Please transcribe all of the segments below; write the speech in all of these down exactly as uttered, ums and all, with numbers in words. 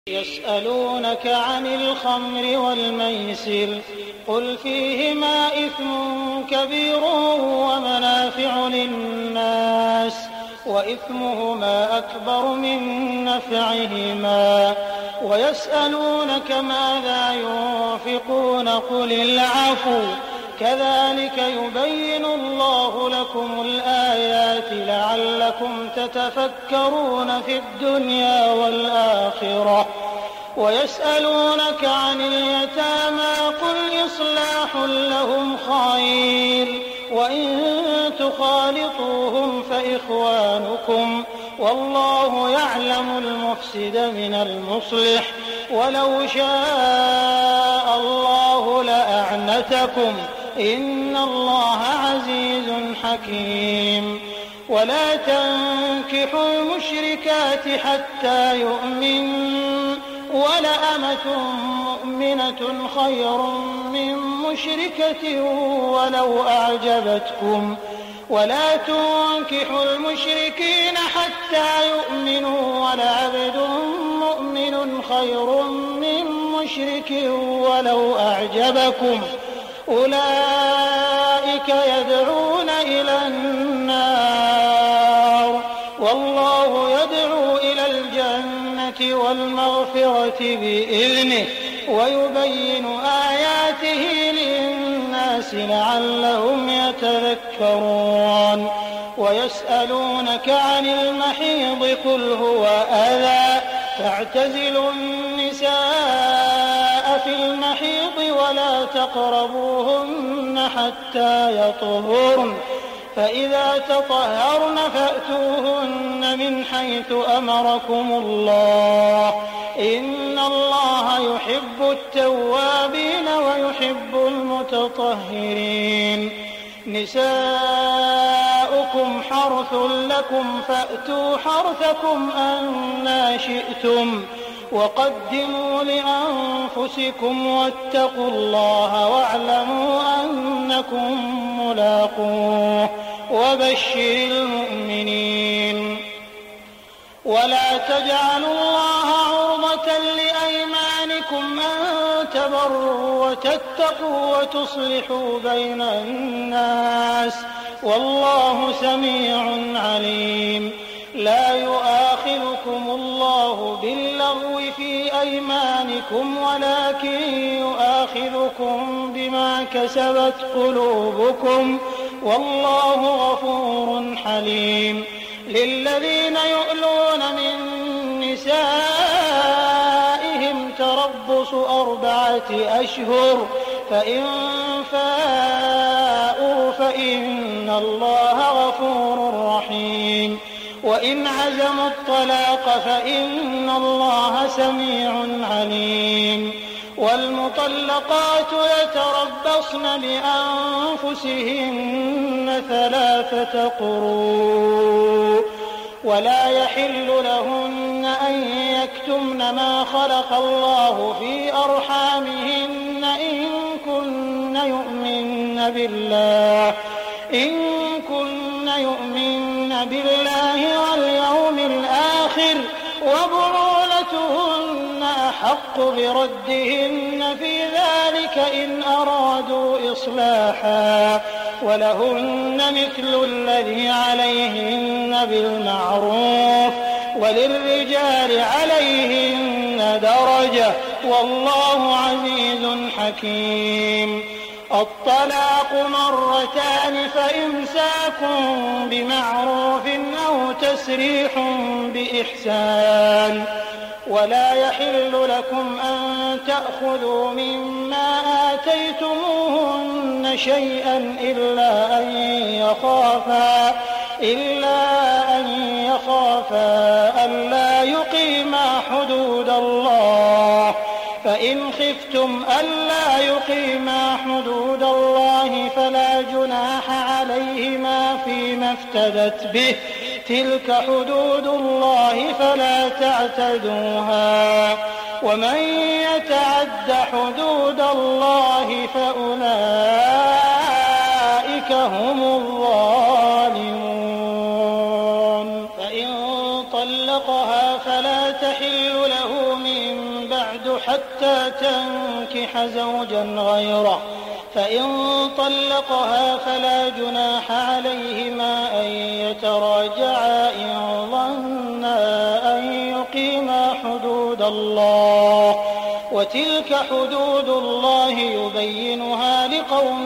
يسألونك عن الخمر والميسر قل فيهما إثم كبير ومنافع للناس وإثمهما أكبر من نفعهما ويسألونك ماذا ينفقون قل العفو كذلك يبين الله لكم الآيات لعلكم تتفكرون في الدنيا والآخرة ويسألونك عن اليتامى قل إصلاح لهم خير وإن تخالطوهم فإخوانكم والله يعلم المفسد من المصلح ولو شاء الله لأعنتكم إن الله عزيز حكيم ولا تنكحوا المشركات حتى يؤمنوا ولأمة مؤمنة خير من مشركة ولو أعجبتكم ولا تنكحوا المشركين حتى يؤمنوا ولعبد مؤمن خير من مشرك ولو أعجبكم أولئك يدعون إلى النار والله يدعو إلى الجنة والمغفرة بإذنه ويبين آياته للناس لعلهم يتذكرون ويسألونك عن المحيض قل هو أذى فاعتزلوا النساء في المحيض ولا تقربوهن حتى يطهرن فإذا تطهرن فأتوهن من حيث أمركم الله إن الله يحب التوابين ويحب المتطهرين نساؤكم حرث لكم فأتوا حرثكم أنى شئتم وقدموا لأنفسكم واتقوا الله واعلموا أنكم ملاقوه وبشر المؤمنين ولا تجعلوا الله عرضة لأيمانكم أن تبروا وتتقوا وتصلحوا بين الناس والله سميع عليم لا يؤاخذكم الله باللغو في أيمانكم ولكن يؤاخذكم بما كسبت قلوبكم والله غفور حليم للذين يؤلون من نسائهم تربص أربعة أشهر فإن فاءوا فإن الله غفور رحيم وإن عزموا الطلاق فإن الله سميع عليم والمطلقات يتربصن بأنفسهن ثلاثة قروء ولا يحل لهن أن يكتمن ما خلق الله في أرحامهن إن كن يؤمن بالله إن كن يؤمن بالله واليوم الآخر وبعولتهن أحق بردهن في ذلك إن أرادوا إصلاحا ولهن مثل الذي عليهن بالمعروف وللرجال عليهن درجة والله عزيز حكيم الطلاق مرتان فإمساك بمعروف أو تسريح بإحسان ولا يحل لكم أن تأخذوا مما آتيتموهن شيئا إلا أن يخافا إلا أن يخافا ألا يقيما حدود الله فإن خفتم ألا يقيما حدود الله فلا جناح عليهما فيما افتدت به تلك حدود الله فلا تعتدوها ومن يتعد حدود الله فأولئك هم الظالمون فإن طلقها فلا تحل له من العدة حتى تنكح زوجا غيره، فإن طلقها فلا جناح عليهما أن يتراجعا إن ظنا أن يقيما حدود الله، وتلك حدود الله يبينها لقوم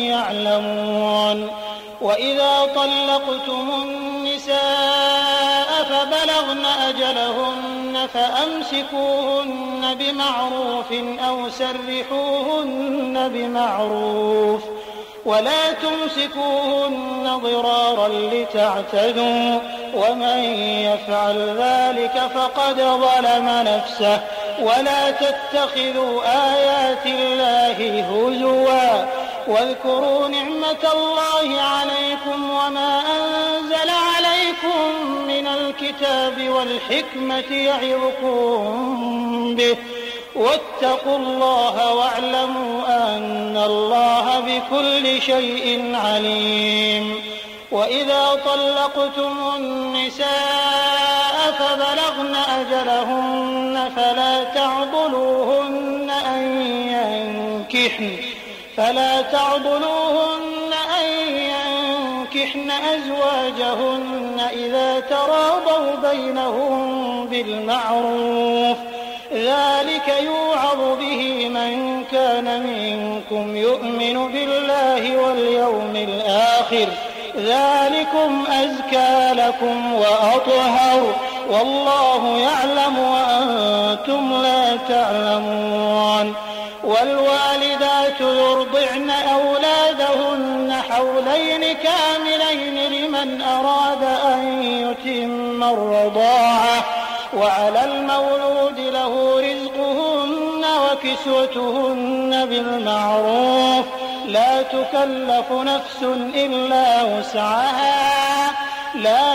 يعلمون. وإذا طلقتم النساء فبلغن أجلهن فأمسكوهن بمعروف أو سرحوهن بمعروف، ولا تمسكوهن ضرارا لتعتدوا، ومن يفعل ذلك فقد ظلم نفسه. ولا تتخذوا آيات الله هزوا، واذكروا نعمة الله عليكم وما أنزل عليكم من الكتاب والحكمة يعظكم به، واتقوا الله واعلموا أن الله بكل شيء عليم. وإذا طلقتم النساء فبلغن أجلهن فلا تعضلوهن أن ينكحن فلا تعضلوهن أن ينكحن أزواجهن إذا تراضوا بينهم بالمعروف، ذلك يوعظ به من كان منكم يؤمن بالله واليوم الآخر، ذلكم أزكى لكم وأطهر، والله يعلم وأنتم لا تعلمون. والوالدات يرضعن أولادهن حولين كاملين لمن أراد أن يتم الرضاعة، وعلى المولود له رزقهن وكسوتهن بالمعروف، لا تكلف نفس إلا وسعها، لا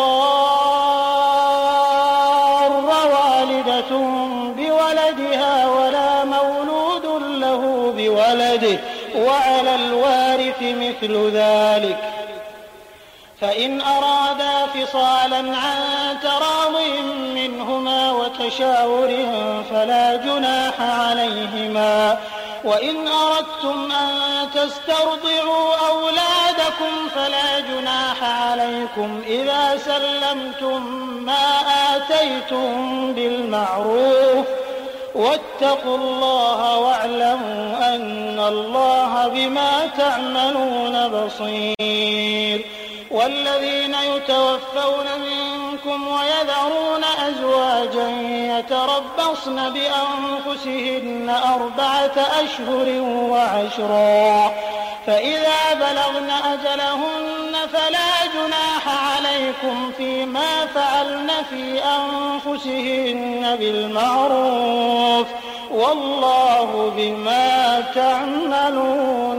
تضار والدة بولدها ولا مولود له بولده، وعلى الوارث مثل ذلك. فإن أرادا فصالا عن تراض منهما وتشاور فلا جناح عليهما. وإن أردتم أن تسترضعوا أولادكم فلا جناح عليكم إذا سلمتم ما آتيتم بالمعروف، واتقوا الله واعلموا أن الله بما تعملون بصير. والذين يتوفون منكم ويذرون أزواجا يتربصن بأنفسهن أربعة أشهر وعشرا، فإذا بلغن أجلهن فلا جناح عليكم فيما فعلن في أنفسهن بالمعروف، والله بما تعملون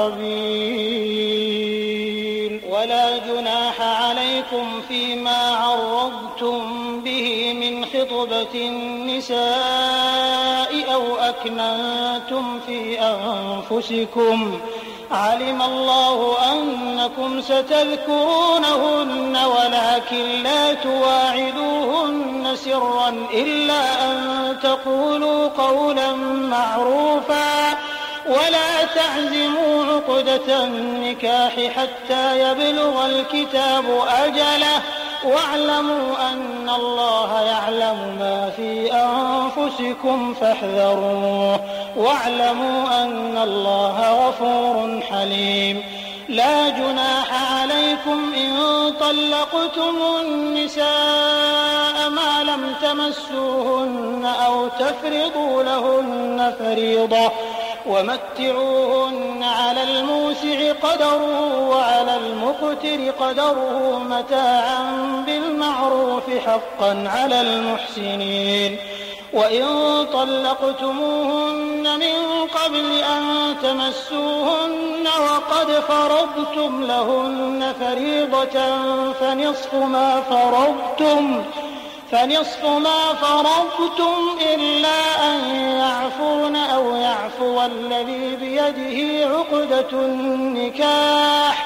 خبير. ولا جناح عليكم فيما عرضتم به من خطبة النساء أو أكننتم في أنفسكم، علم الله أنكم ستذكرونهن ولكن لا تواعدوهن سرا إلا أن تقولوا قولا معروفا، ولا تعزموا عقدة النكاح حتى يبلغ الكتاب أجله، واعلموا أن الله يعلم ما في أنفسكم فاحذروه، واعلموا أن الله غفور حليم. لا جناح عليكم إن طلقتم النساء ما لم تمسوهن أو تفرضوا لهن فريضة، ومتعوهن على الموسع قدره وعلى المقتر قدره متاعا بالمعروف حقا على المحسنين. وإن طلقتموهن من قبل أن تمسوهن وقد فرضتم لهن فريضة فنصف ما فرضتم فنصف ما فرضتم إلا أن يعفون أو يعفو الذي بيده عقدة النكاح،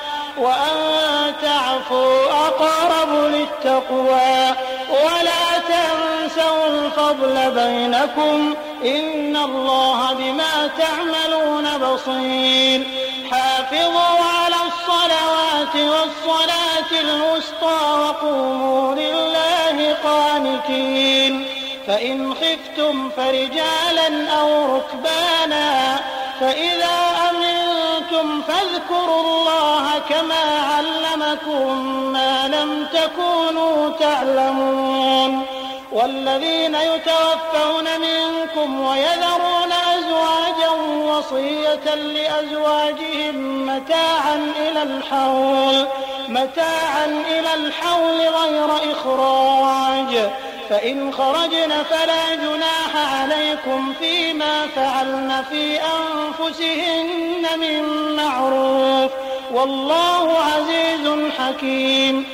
وأن تعفوا أقرب للتقوى. ولا تنسوا تنسوا الفضل بينكم إن الله بما تعملون بصير حافظوا على الصلوات والصلاة الوسطى وقوموا لله قانتين فإن خفتم فرجالا أو ركبانا فإذا أمنتم فاذكروا الله كما علمكم ما لم تكونوا تعلمون والذين يتوفون منكم ويذرون أزواجا وصية لأزواجهم متاعا إلى الحول متاعا إلى الحول غير إخراج فإن خرجن فلا جناح عليكم فيما فعلن في أنفسهن من معروف والله عزيز حكيم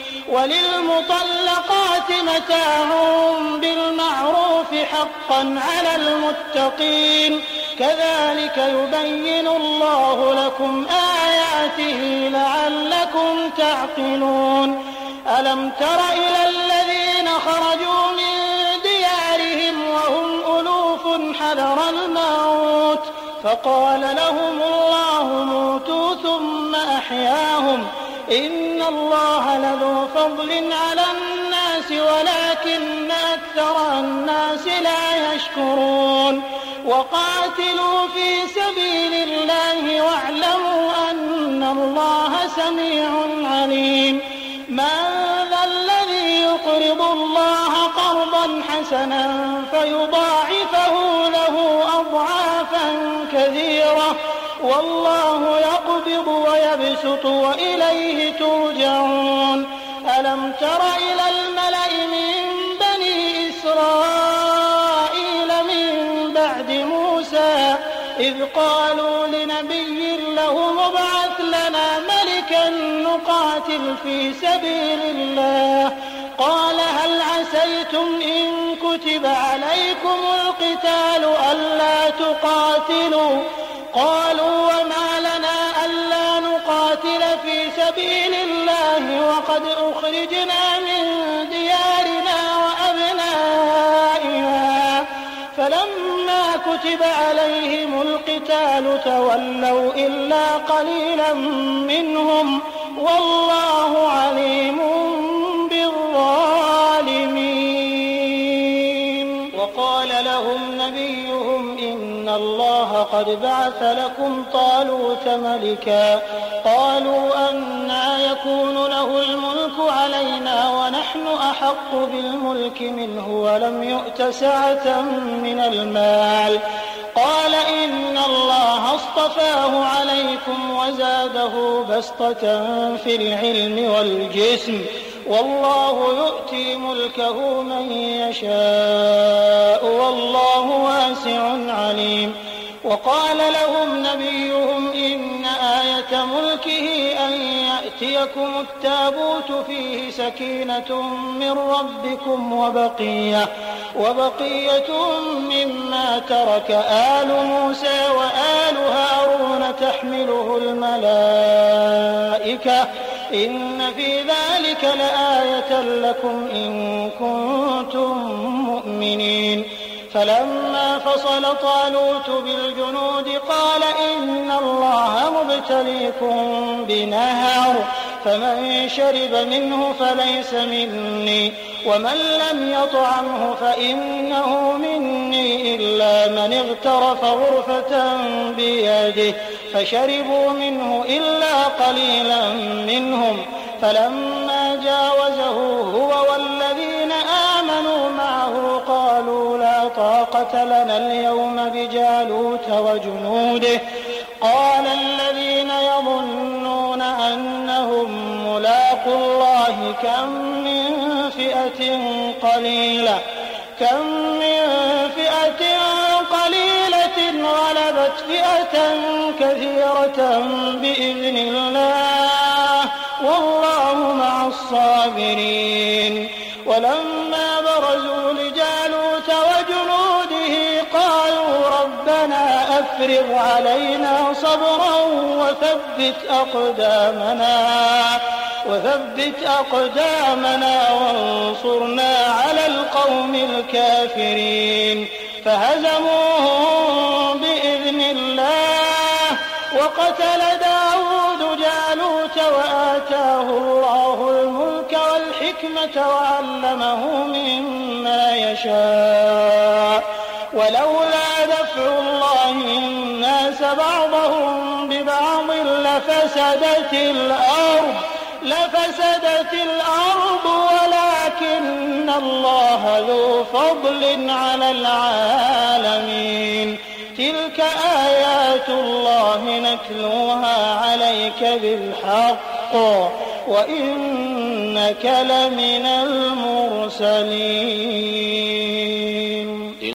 وللمطلقات متاع بالمعروف حقا على المتقين كذلك يبين الله لكم آياته لعلكم تعقلون ألم تر إلى الذين خرجوا من ديارهم وهم ألوف حذر الموت فقال لهم الله موتوا ثم أحياهم إن الله لذو فضل على الناس ولكن أكثر الناس لا يشكرون وقاتلوا في سبيل الله واعلموا أن الله سميع عليم من ذا الذي يقرض الله قرضا حسنا فيضاعفه له أضعافا كثيرة والله يقبض ويبسط وإليه ترجعون ألم تر إلى الملأ من بني إسرائيل من بعد موسى إذ قالوا لنبي له ابعث لنا ملكا نقاتل في سبيل الله قال هل عسيتم إن كتب عليكم القتال ألا تقاتلوا قالوا وما لنا ألا نقاتل في سبيل الله وقد أخرجنا من ديارنا وأبنائنا فلما كتب عليهم القتال تولوا إلا قليلا منهم والله عليم بالظالمين وقال لهم نبيهم إن الله قد بعث لكم طالوت ملكا قالوا أنى يكون له الملك علينا ونحن أحق بالملك منه ولم يؤت سعة من المال قال إن الله اصطفاه عليكم وزاده بسطة في العلم والجسم والله يؤتي ملكه من يشاء والله واسع عليم وقال لهم نبيهم إن آية ملكه أن يأتيكم التابوت فيه سكينة من ربكم وبقية وبقية مما ترك آل موسى وآل هارون تحمله الملائكة إن في ذلك لآية لكم إن كنتم مؤمنين فلما فصل طالوت بالجنود قال إن الله مبتليكم بنهر فمن شرب منه فليس مني ومن لم يطعمه فإنه مني إلا من اغترف غرفة بيده فشربوا منه إلا قليلا منهم فلما جاوزه هو والذين آمنوا معه قالوا لا طاقة لنا اليوم بجالوت وجنوده قال الذين يظنون أنهم ملاقو الله كم من فئة قليلة كم من فئة قليلة غلبت فئة كثيرة بإذن الله والله مع الصابرين ولما برزوا لجالوت وجنوده قالوا ربنا أفرغ علينا صبرا وثبت أقدامنا وثبت أقدامنا وانصرنا على القوم الكافرين فهزموهم بإذن الله وقتل داود جالوت وآتاه الله الملك والحكمة وعلمه مما يشاء ولولا دفع الله الناس بعضهم ببعض لفسدت الأرض لفسدت الأرض ولكن الله ذو فضل على العالمين تلك آيات الله نتلوها عليك بالحق وإنك لمن المرسلين